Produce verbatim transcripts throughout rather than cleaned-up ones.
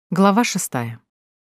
Глава шестая.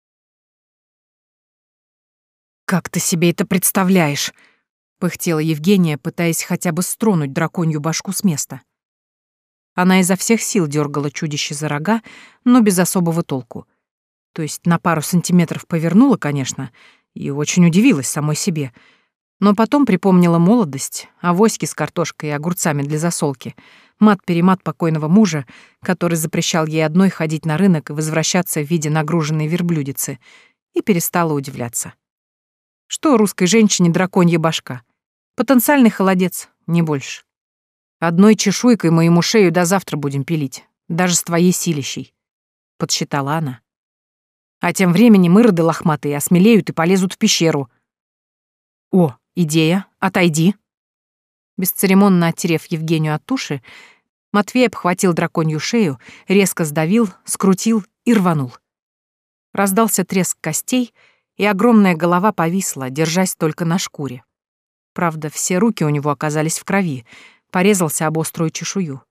«Как ты себе это представляешь?» — пыхтела Евгения, пытаясь хотя бы стронуть драконью башку с места. Она изо всех сил дергала чудище за рога, но без особого толку. То есть на пару сантиметров повернула, конечно, и очень удивилась самой себе. Но потом припомнила молодость, авоськи с картошкой и огурцами для засолки, мат-перемат покойного мужа, который запрещал ей одной ходить на рынок и возвращаться в виде нагруженной верблюдицы, и перестала удивляться. Что русской женщине драконья башка? Потенциальный холодец, не больше. Одной чешуйкой мы ему шею до завтра будем пилить, даже с твоей силищей, — подсчитала она. А тем временем ироды лохматые осмелеют и полезут в пещеру. О, идея, отойди. Бесцеремонно оттерев Евгению от туши, Матвей обхватил драконью шею, резко сдавил, скрутил и рванул. Раздался треск костей, и огромная голова повисла, держась только на шкуре. Правда, все руки у него оказались в крови, порезался об острую чешую.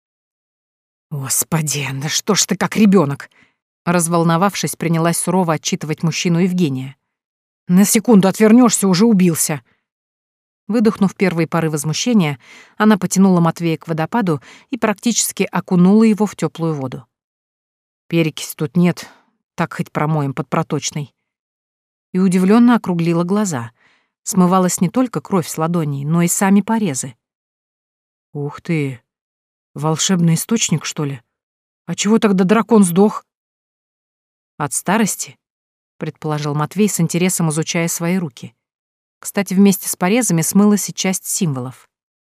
«Господи, да что ж ты как ребенок! Разволновавшись, принялась сурово отчитывать мужчину Евгения. «На секунду отвернешься, уже убился!» Выдохнув первые поры возмущения, она потянула Матвея к водопаду и практически окунула его в теплую воду. «Перекиси тут нет, так хоть промоем под проточной». И удивленно округлила глаза. Смывалась не только кровь с ладоней, но и сами порезы. «Ух ты! Волшебный источник, что ли? А чего тогда дракон сдох?» «От старости», — предположил Матвей с интересом, изучая свои руки. Кстати, вместе с порезами смылась и часть символов.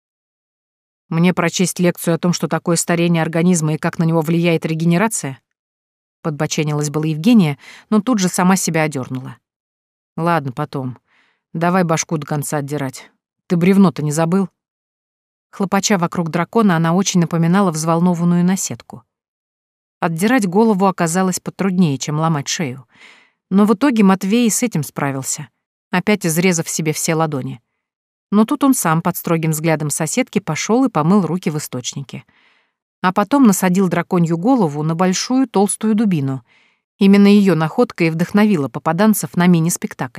«Мне прочесть лекцию о том, что такое старение организма и как на него влияет регенерация?» Подбоченилась была Евгения, но тут же сама себя одернула. «Ладно, потом. Давай башку до конца отдирать. Ты бревно-то не забыл?» Хлопача вокруг дракона, она очень напоминала взволнованную наседку. Отдирать голову оказалось потруднее, чем ломать шею. Но в итоге Матвей и с этим справился, опять изрезав себе все ладони. Но тут он сам под строгим взглядом соседки пошел и помыл руки в источнике. А потом насадил драконью голову на большую толстую дубину. Именно ее находка и вдохновила попаданцев на мини-спектакль.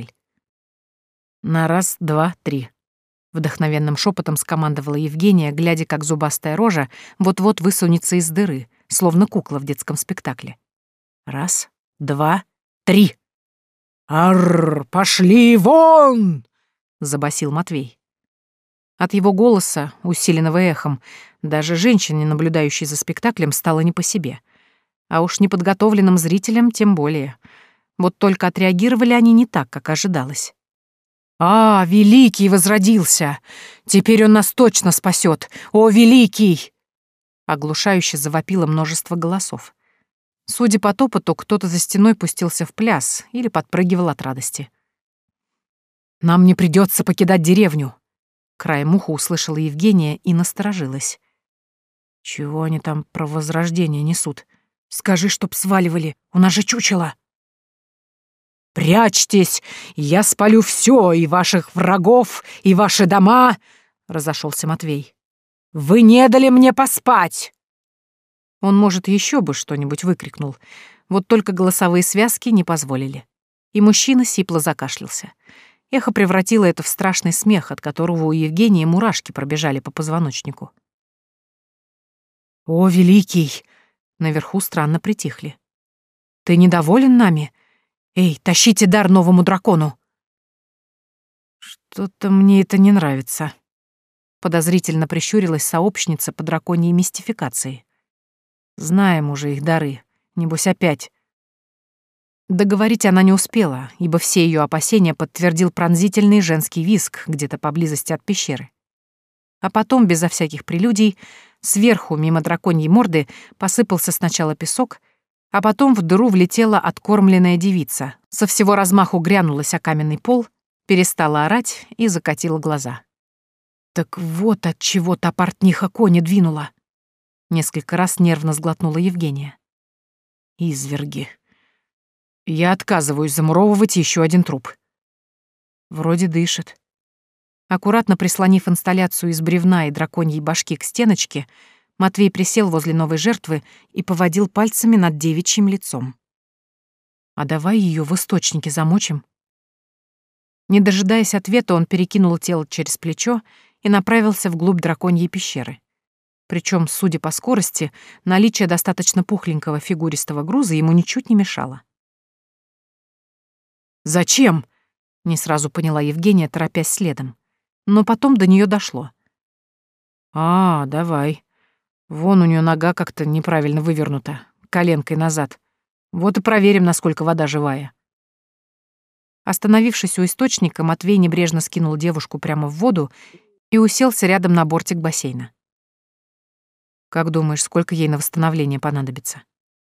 «На раз, два, три», — вдохновенным шепотом скомандовала Евгения, глядя, как зубастая рожа вот-вот высунется из дыры, словно кукла в детском спектакле. «Раз, два, три!» «Аррр, пошли вон!» — забасил Матвей. От его голоса, усиленного эхом, даже женщине, наблюдающей за спектаклем, стало не по себе. А уж неподготовленным зрителям тем более. Вот только отреагировали они не так, как ожидалось. «А, Великий возродился! Теперь он нас точно спасет! О, Великий!» Оглушающе завопило множество голосов. Судя по топоту, кто-то за стеной пустился в пляс или подпрыгивал от радости. «Нам не придется покидать деревню!» Краем уха услышала Евгения и насторожилась. «Чего они там про возрождение несут? Скажи, чтоб сваливали, у нас же чучело!» «Прячьтесь, я спалю все, и ваших врагов, и ваши дома!» — разошелся Матвей. «Вы не дали мне поспать!» Он, может, еще бы что-нибудь выкрикнул, вот только голосовые связки не позволили. И мужчина сипло закашлялся. Эхо превратило это в страшный смех, от которого у Евгении мурашки пробежали по позвоночнику. «О, Великий!» — наверху странно притихли. «Ты недоволен нами? Эй, тащите дар новому дракону!» «Что-то мне это не нравится», — подозрительно прищурилась сообщница по драконьей мистификации. «Знаем уже их дары, небось опять». Договорить она не успела, ибо все ее опасения подтвердил пронзительный женский визг где-то поблизости от пещеры. А потом, безо всяких прелюдий, сверху, мимо драконьей морды, посыпался сначала песок, а потом в дыру влетела откормленная девица, со всего размаху грянулась о каменный пол, перестала орать и закатила глаза. «Так вот от чего та портниха кони двинула!» Несколько раз нервно сглотнула Евгения. «Изверги. Я отказываюсь замуровывать еще один труп». Вроде дышит. Аккуратно прислонив инсталляцию из бревна и драконьей башки к стеночке, Матвей присел возле новой жертвы и поводил пальцами над девичьим лицом. А давай ее в источнике замочим. Не дожидаясь ответа, он перекинул тело через плечо и направился вглубь драконьей пещеры. Причем, судя по скорости, наличие достаточно пухленького фигуристого груза ему ничуть не мешало. «Зачем?» — не сразу поняла Евгения, торопясь следом. Но потом до нее дошло. «А, давай. Вон у нее нога как-то неправильно вывернута, коленкой назад. Вот и проверим, насколько вода живая». Остановившись у источника, Матвей небрежно скинул девушку прямо в воду и уселся рядом на бортик бассейна. «Как думаешь, сколько ей на восстановление понадобится?»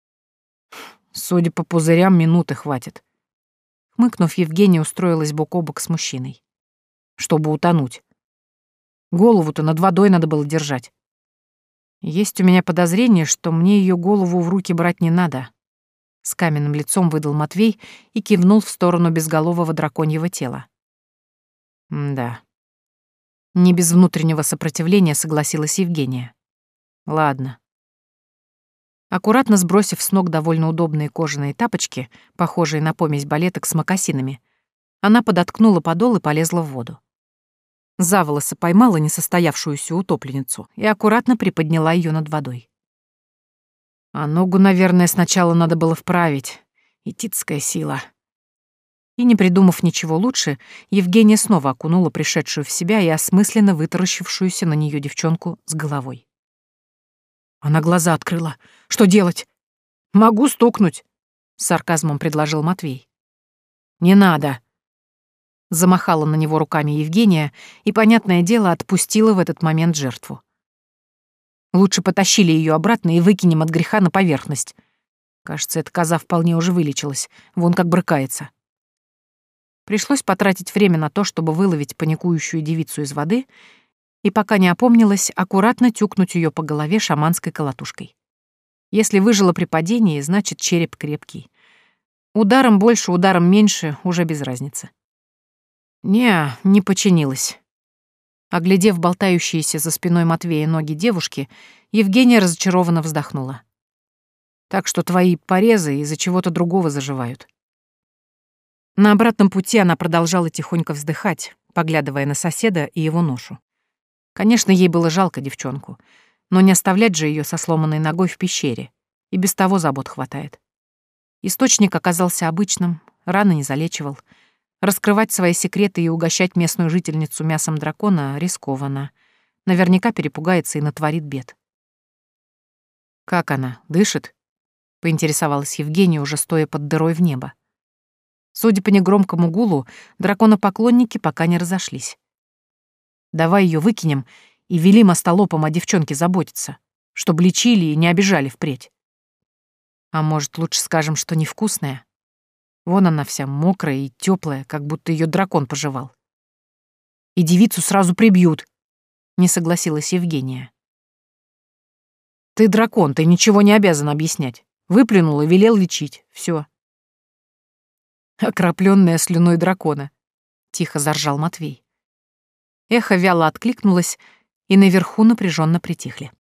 «Судя по пузырям, минуты хватит». Хмыкнув, Евгения устроилась бок о бок с мужчиной. «Чтобы утонуть. Голову-то над водой надо было держать. Есть у меня подозрение, что мне ее голову в руки брать не надо». С каменным лицом выдал Матвей и кивнул в сторону безголового драконьего тела. «Да». Не без внутреннего сопротивления согласилась Евгения. «Ладно». Аккуратно сбросив с ног довольно удобные кожаные тапочки, похожие на помесь балеток с мокасинами, она подоткнула подол и полезла в воду. За волосы поймала несостоявшуюся утопленницу и аккуратно приподняла ее над водой. А ногу, наверное, сначала надо было вправить. Ититская сила. И, не придумав ничего лучше, Евгения снова окунула пришедшую в себя и осмысленно вытаращившуюся на нее девчонку с головой. Она глаза открыла. «Что делать?» «Могу стукнуть», — с сарказмом предложил Матвей. «Не надо», — замахала на него руками Евгения и, понятное дело, отпустила в этот момент жертву. Лучше потащили ее обратно и выкинем от греха на поверхность. Кажется, эта коза вполне уже вылечилась, вон как брыкается. Пришлось потратить время на то, чтобы выловить паникующую девицу из воды и, пока не опомнилась, аккуратно тюкнуть ее по голове шаманской колотушкой. Если выжила при падении, значит, череп крепкий. Ударом больше, ударом меньше, уже без разницы. Не, не починилась. Оглядев болтающиеся за спиной Матвея ноги девушки, Евгения разочарованно вздохнула. «Так что твои порезы из-за чего-то другого заживают». На обратном пути она продолжала тихонько вздыхать, поглядывая на соседа и его ношу. Конечно, ей было жалко девчонку, но не оставлять же ее со сломанной ногой в пещере, и без того забот хватает. Источник оказался обычным, раны не залечивал. Раскрывать свои секреты и угощать местную жительницу мясом дракона рискованно. Наверняка перепугается и натворит бед. «Как она, дышит?» — поинтересовалась Евгения, уже стоя под дырой в небо. Судя по негромкому гулу, драконопоклонники пока не разошлись. «Давай ее выкинем и велим остолопам о девчонке заботиться, чтобы лечили и не обижали впредь. А может, лучше скажем, что невкусная? Вон она вся мокрая и теплая, как будто ее дракон пожевал. И девицу сразу прибьют», — не согласилась Евгения. «Ты дракон, ты ничего не обязан объяснять. Выплюнул и велел лечить. Все. «Окропленная слюной дракона», — тихо заржал Матвей. Эхо вяло откликнулось, и наверху напряженно притихли.